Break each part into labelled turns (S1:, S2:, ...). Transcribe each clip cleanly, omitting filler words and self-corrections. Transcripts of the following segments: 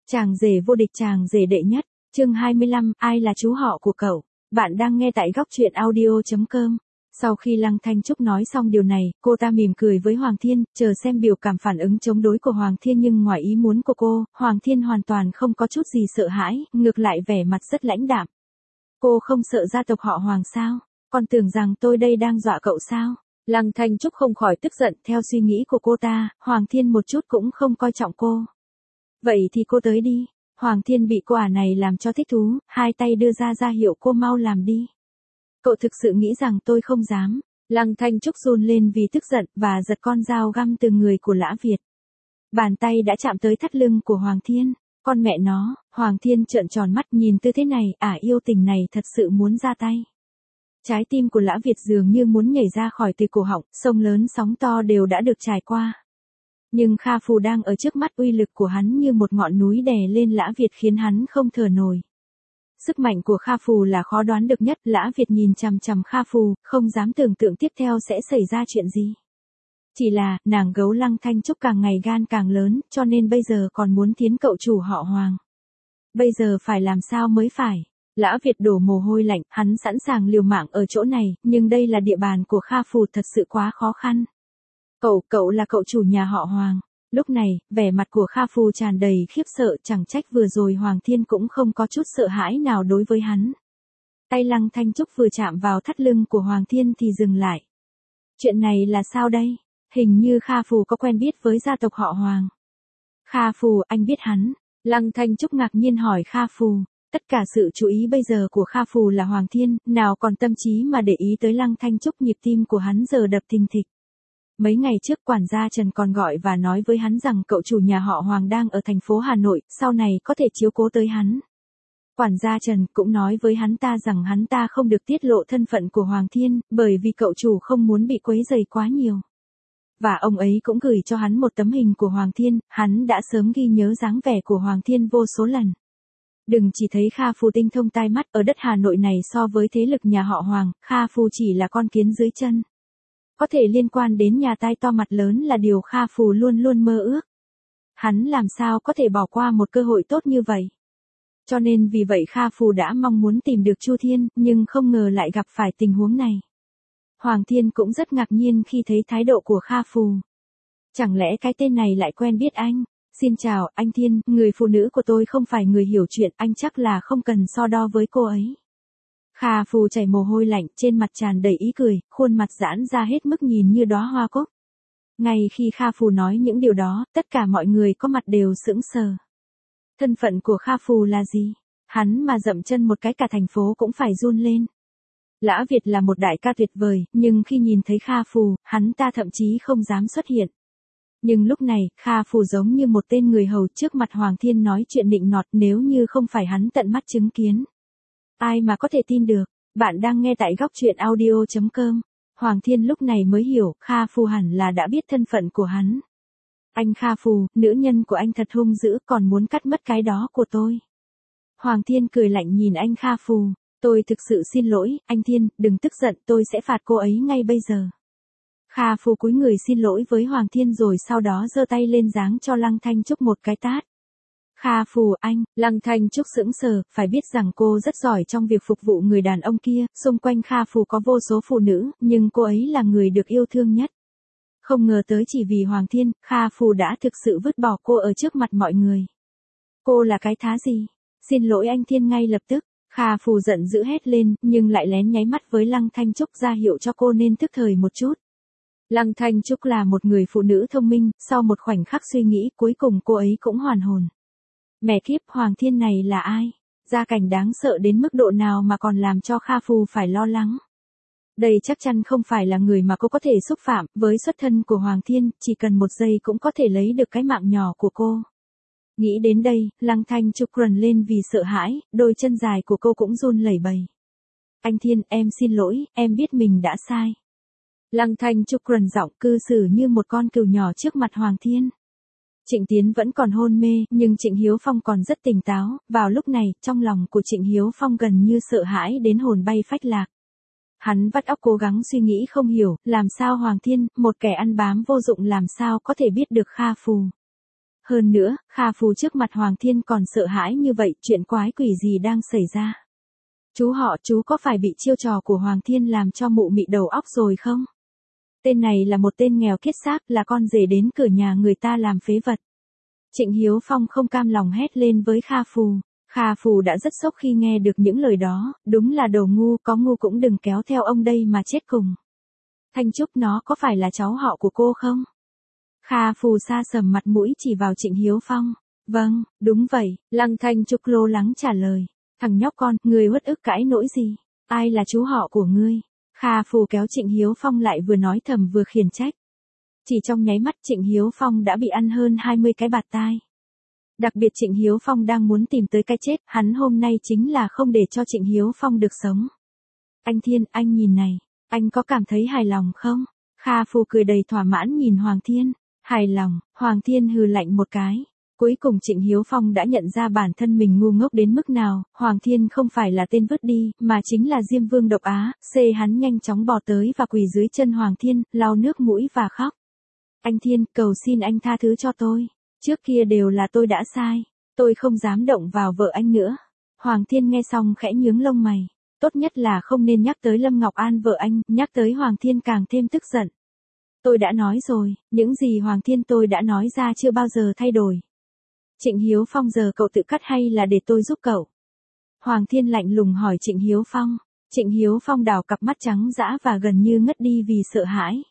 S1: Chàng rể vô địch, chàng rể đệ nhất, chương 25, ai là chú họ của cậu? Bạn đang nghe tại góc truyện audio.com. Sau khi Lăng Thanh Trúc nói xong điều này, cô ta mỉm cười với Hoàng Thiên, chờ xem biểu cảm phản ứng chống đối của Hoàng Thiên, nhưng ngoài ý muốn của cô, Hoàng Thiên hoàn toàn không có chút gì sợ hãi, ngược lại vẻ mặt rất lãnh đạm. Cô không sợ gia tộc họ Hoàng sao? Còn tưởng rằng tôi đây đang dọa cậu sao? Lăng Thanh Trúc không khỏi tức giận, theo suy nghĩ của cô ta, Hoàng Thiên một chút cũng không coi trọng cô. Vậy thì cô tới đi. Hoàng Thiên bị cô này làm cho thích thú, hai tay đưa ra hiệu cô mau làm đi. Cậu thực sự nghĩ rằng tôi không dám? Lăng Thanh Trúc run lên vì tức giận và giật con dao găm từ người của Lã Việt. Bàn tay đã chạm tới thắt lưng của Hoàng Thiên. Con mẹ nó, Hoàng Thiên trợn tròn mắt nhìn tư thế này, yêu tình này thật sự muốn ra tay. Trái tim của Lã Việt dường như muốn nhảy ra khỏi từ cổ họng, sông lớn sóng to đều đã được trải qua. Nhưng Kha Phù đang ở trước mắt, uy lực của hắn như một ngọn núi đè lên Lã Việt khiến hắn không thở nổi. Sức mạnh của Kha Phù là khó đoán được nhất, Lã Việt nhìn chằm chằm Kha Phù, không dám tưởng tượng tiếp theo sẽ xảy ra chuyện gì. Chỉ là, nàng gấu Lăng Thanh Trúc càng ngày gan càng lớn, cho nên bây giờ còn muốn tiến cậu chủ họ Hoàng. Bây giờ phải làm sao mới phải? Lã Việt đổ mồ hôi lạnh, hắn sẵn sàng liều mạng ở chỗ này, nhưng đây là địa bàn của Kha Phù, thật sự quá khó khăn. Cậu là cậu chủ nhà họ Hoàng. Lúc này, vẻ mặt của Kha Phù tràn đầy khiếp sợ, chẳng trách vừa rồi Hoàng Thiên cũng không có chút sợ hãi nào đối với hắn. Tay Lăng Thanh Trúc vừa chạm vào thắt lưng của Hoàng Thiên thì dừng lại. Chuyện này là sao đây? Hình như Kha Phù có quen biết với gia tộc họ Hoàng. Kha Phù, anh biết hắn? Lăng Thanh Trúc ngạc nhiên hỏi Kha Phù. Tất cả sự chú ý bây giờ của Kha Phù là Hoàng Thiên, nào còn tâm trí mà để ý tới Lăng Thanh Trúc, nhịp tim của hắn giờ đập thình thịch. Mấy ngày trước quản gia Trần còn gọi và nói với hắn rằng cậu chủ nhà họ Hoàng đang ở thành phố Hà Nội, sau này có thể chiếu cố tới hắn. Quản gia Trần cũng nói với hắn ta rằng hắn ta không được tiết lộ thân phận của Hoàng Thiên, bởi vì cậu chủ không muốn bị quấy rầy quá nhiều. Và ông ấy cũng gửi cho hắn một tấm hình của Hoàng Thiên, hắn đã sớm ghi nhớ dáng vẻ của Hoàng Thiên vô số lần. Đừng chỉ thấy Kha Phù tinh thông tai mắt, ở đất Hà Nội này so với thế lực nhà họ Hoàng, Kha Phù chỉ là con kiến dưới chân. Có thể liên quan đến nhà tai to mặt lớn là điều Kha Phù luôn luôn mơ ước. Hắn làm sao có thể bỏ qua một cơ hội tốt như vậy. Cho nên vì vậy Kha Phù đã mong muốn tìm được Chu Thiên, nhưng không ngờ lại gặp phải tình huống này. Hoàng Thiên cũng rất ngạc nhiên khi thấy thái độ của Kha Phù. Chẳng lẽ cái tên này lại quen biết anh? Xin chào, anh Thiên, người phụ nữ của tôi không phải người hiểu chuyện, anh chắc là không cần so đo với cô ấy. Kha Phù chảy mồ hôi lạnh, trên mặt tràn đầy ý cười, khuôn mặt giãn ra hết mức nhìn như đóa hoa cúc. Ngay khi Kha Phù nói những điều đó, tất cả mọi người có mặt đều sững sờ. Thân phận của Kha Phù là gì? Hắn mà dậm chân một cái cả thành phố cũng phải run lên. Lã Việt là một đại ca tuyệt vời, nhưng khi nhìn thấy Kha Phù, hắn ta thậm chí không dám xuất hiện. Nhưng lúc này, Kha Phù giống như một tên người hầu trước mặt Hoàng Thiên nói chuyện nịnh nọt, nếu như không phải hắn tận mắt chứng kiến. Ai mà có thể tin được? Bạn đang nghe tại góc truyện audio.com. Hoàng Thiên lúc này mới hiểu, Kha Phù hẳn là đã biết thân phận của hắn. Anh Kha Phù, nữ nhân của anh thật hung dữ, còn muốn cắt mất cái đó của tôi. Hoàng Thiên cười lạnh nhìn anh Kha Phù. Tôi thực sự xin lỗi, anh Thiên, đừng tức giận, tôi sẽ phạt cô ấy ngay bây giờ. Kha Phù cúi người xin lỗi với Hoàng Thiên rồi sau đó giơ tay lên giáng cho Lăng Thanh Trúc một cái tát. Kha Phù, anh, Lăng Thanh Trúc sững sờ, phải biết rằng cô rất giỏi trong việc phục vụ người đàn ông kia, xung quanh Kha Phù có vô số phụ nữ, nhưng cô ấy là người được yêu thương nhất. Không ngờ tới chỉ vì Hoàng Thiên, Kha Phù đã thực sự vứt bỏ cô ở trước mặt mọi người. Cô là cái thá gì? Xin lỗi anh Thiên ngay lập tức. Kha Phù giận dữ hét lên, nhưng lại lén nháy mắt với Lăng Thanh Trúc ra hiệu cho cô nên thức thời một chút. Lăng Thanh Trúc là một người phụ nữ thông minh, sau một khoảnh khắc suy nghĩ, cuối cùng cô ấy cũng hoàn hồn. Mẹ kiếp, Hoàng Thiên này là ai? Gia cảnh đáng sợ đến mức độ nào mà còn làm cho Kha Phù phải lo lắng? Đây chắc chắn không phải là người mà cô có thể xúc phạm, với xuất thân của Hoàng Thiên, chỉ cần một giây cũng có thể lấy được cái mạng nhỏ của cô. Nghĩ đến đây, Lăng Thanh Trúc rần lên vì sợ hãi, đôi chân dài của cô cũng run lẩy bẩy. Anh Thiên, em xin lỗi, em biết mình đã sai. Lăng Thanh Trúc rần giọng cư xử như một con cừu nhỏ trước mặt Hoàng Thiên. Trịnh Tiến vẫn còn hôn mê, nhưng Trịnh Hiếu Phong còn rất tỉnh táo, vào lúc này, trong lòng của Trịnh Hiếu Phong gần như sợ hãi đến hồn bay phách lạc. Hắn vắt óc cố gắng suy nghĩ không hiểu, làm sao Hoàng Thiên, một kẻ ăn bám vô dụng làm sao có thể biết được Kha Phù. Hơn nữa, Kha Phù trước mặt Hoàng Thiên còn sợ hãi như vậy, chuyện quái quỷ gì đang xảy ra? Chú có phải bị chiêu trò của Hoàng Thiên làm cho mụ mị đầu óc rồi không? Tên này là một tên nghèo kiết xác, là con rể đến cửa nhà người ta làm phế vật. Trịnh Hiếu Phong không cam lòng hét lên với Kha Phù. Kha Phù đã rất sốc khi nghe được những lời đó, đúng là đồ ngu, có ngu cũng đừng kéo theo ông đây mà chết cùng. Thanh Trúc nó có phải là cháu họ của cô không? Kha Phù sa sầm mặt mũi chỉ vào Trịnh Hiếu Phong. Vâng, đúng vậy, Lăng Thanh Trúc lo lắng trả lời. Thằng nhóc con, ngươi uất ức cãi nỗi gì? Ai là chú họ của ngươi? Kha Phù kéo Trịnh Hiếu Phong lại vừa nói thầm vừa khiển trách. Chỉ trong nháy mắt Trịnh Hiếu Phong đã bị ăn hơn 20 cái bạt tai. Đặc biệt Trịnh Hiếu Phong đang muốn tìm tới cái chết, hắn hôm nay chính là không để cho Trịnh Hiếu Phong được sống. Anh Thiên, anh nhìn này, anh có cảm thấy hài lòng không? Kha Phù cười đầy thỏa mãn nhìn Hoàng Thiên. Hài lòng, Hoàng Thiên hừ lạnh một cái. Cuối cùng Trịnh Hiếu Phong đã nhận ra bản thân mình ngu ngốc đến mức nào, Hoàng Thiên không phải là tên vứt đi, mà chính là Diêm Vương độc á, hắn nhanh chóng bò tới và quỳ dưới chân Hoàng Thiên, lau nước mũi và khóc. Anh Thiên, cầu xin anh tha thứ cho tôi. Trước kia đều là tôi đã sai. Tôi không dám động vào vợ anh nữa. Hoàng Thiên nghe xong khẽ nhướng lông mày. Tốt nhất là không nên nhắc tới Lâm Ngọc An vợ anh, nhắc tới Hoàng Thiên càng thêm tức giận. Tôi đã nói rồi, những gì Hoàng Thiên tôi đã nói ra chưa bao giờ thay đổi. Trịnh Hiếu Phong giờ cậu tự cắt hay là để tôi giúp cậu? Hoàng Thiên lạnh lùng hỏi Trịnh Hiếu Phong. Trịnh Hiếu Phong đảo cặp mắt trắng dã và gần như ngất đi vì sợ hãi.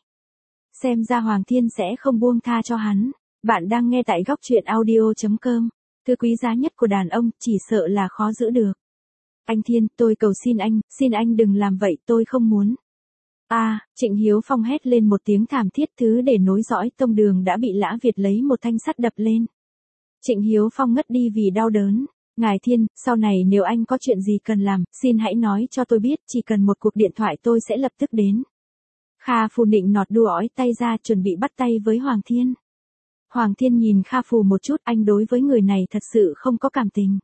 S1: Xem ra Hoàng Thiên sẽ không buông tha cho hắn. Bạn đang nghe tại góc truyện audio.com. Thứ quý giá nhất của đàn ông, chỉ sợ là khó giữ được. Anh Thiên, tôi cầu xin anh đừng làm vậy, tôi không muốn. Trịnh Hiếu Phong hét lên một tiếng thảm thiết, thứ để nối dõi tông đường đã bị Lã Việt lấy một thanh sắt đập lên. Trịnh Hiếu Phong ngất đi vì đau đớn. Ngài Thiên, sau này nếu anh có chuyện gì cần làm, xin hãy nói cho tôi biết, chỉ cần một cuộc điện thoại tôi sẽ lập tức đến. Kha Phù nịnh nọt đu ói tay ra chuẩn bị bắt tay với Hoàng Thiên. Hoàng Thiên nhìn Kha Phù một chút, anh đối với người này thật sự không có cảm tình.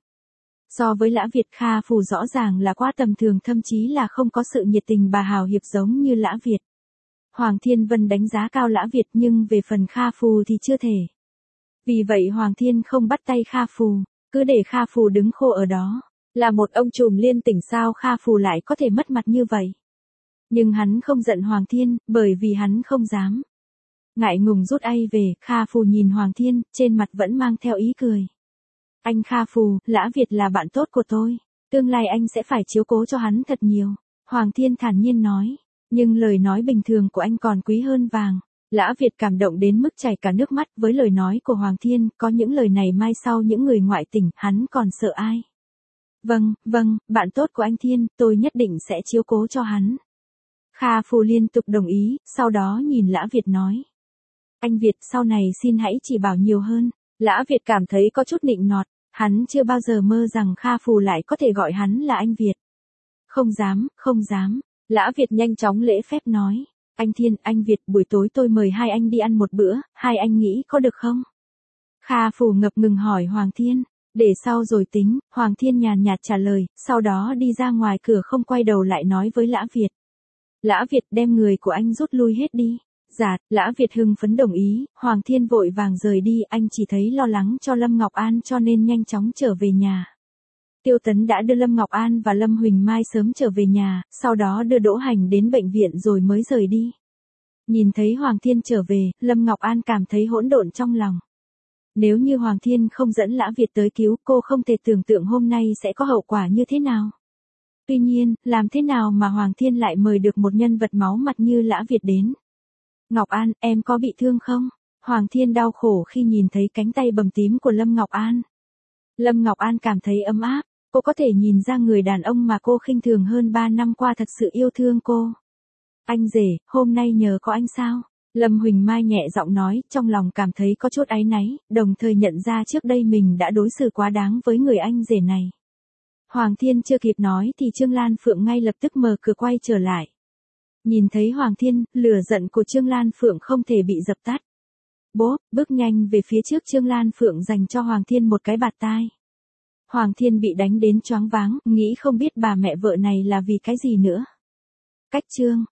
S1: So với Lã Việt, Kha Phù rõ ràng là quá tầm thường, thậm chí là không có sự nhiệt tình bà hào hiệp giống như Lã Việt. Hoàng Thiên Vân đánh giá cao Lã Việt nhưng về phần Kha Phù thì chưa thể. Vì vậy Hoàng Thiên không bắt tay Kha Phù, cứ để Kha Phù đứng khô ở đó. Là một ông trùm liên tỉnh sao Kha Phù lại có thể mất mặt như vậy? Nhưng hắn không giận Hoàng Thiên, bởi vì hắn không dám. Ngại ngùng rút ai về, Kha Phù nhìn Hoàng Thiên, trên mặt vẫn mang theo ý cười. Anh Kha Phù, Lã Việt là bạn tốt của tôi. Tương lai anh sẽ phải chiếu cố cho hắn thật nhiều. Hoàng Thiên thản nhiên nói. Nhưng lời nói bình thường của anh còn quý hơn vàng. Lã Việt cảm động đến mức chảy cả nước mắt với lời nói của Hoàng Thiên. Có những lời này mai sau những người ngoại tình, hắn còn sợ ai? Vâng, bạn tốt của anh Thiên, tôi nhất định sẽ chiếu cố cho hắn. Kha Phù liên tục đồng ý, sau đó nhìn Lã Việt nói. Anh Việt, sau này xin hãy chỉ bảo nhiều hơn. Lã Việt cảm thấy có chút nịnh nọt, hắn chưa bao giờ mơ rằng Kha Phù lại có thể gọi hắn là anh Việt. Không dám. Lã Việt nhanh chóng lễ phép nói. Anh Thiên, anh Việt, buổi tối tôi mời hai anh đi ăn một bữa, hai anh nghĩ có được không? Kha Phù ngập ngừng hỏi Hoàng Thiên. Để sau rồi tính, Hoàng Thiên nhàn nhạt trả lời, sau đó đi ra ngoài cửa không quay đầu lại nói với Lã Việt. Lã Việt, đem người của anh rút lui hết đi. Dạ, Lã Việt hưng phấn đồng ý, Hoàng Thiên vội vàng rời đi, anh chỉ thấy lo lắng cho Lâm Ngọc An cho nên nhanh chóng trở về nhà. Tiêu Tấn đã đưa Lâm Ngọc An và Lâm Huỳnh Mai sớm trở về nhà, sau đó đưa Đỗ Hành đến bệnh viện rồi mới rời đi. Nhìn thấy Hoàng Thiên trở về, Lâm Ngọc An cảm thấy hỗn độn trong lòng. Nếu như Hoàng Thiên không dẫn Lã Việt tới cứu, cô không thể tưởng tượng hôm nay sẽ có hậu quả như thế nào. Tuy nhiên, làm thế nào mà Hoàng Thiên lại mời được một nhân vật máu mặt như Lã Việt đến? Ngọc An, em có bị thương không? Hoàng Thiên đau khổ khi nhìn thấy cánh tay bầm tím của Lâm Ngọc An. Lâm Ngọc An cảm thấy ấm áp, cô có thể nhìn ra người đàn ông mà cô khinh thường hơn 3 năm qua thật sự yêu thương cô. Anh rể, hôm nay nhờ có anh sao? Lâm Huỳnh Mai nhẹ giọng nói, trong lòng cảm thấy có chút áy náy, đồng thời nhận ra trước đây mình đã đối xử quá đáng với người anh rể này. Hoàng Thiên chưa kịp nói thì Trương Lan Phượng ngay lập tức mở cửa quay trở lại. Nhìn thấy Hoàng Thiên, lửa giận của Trương Lan Phượng không thể bị dập tắt. Bốp, bước nhanh về phía trước, Trương Lan Phượng dành cho Hoàng Thiên một cái bạt tai. Hoàng Thiên bị đánh đến choáng váng, nghĩ không biết bà mẹ vợ này là vì cái gì nữa. Cách chương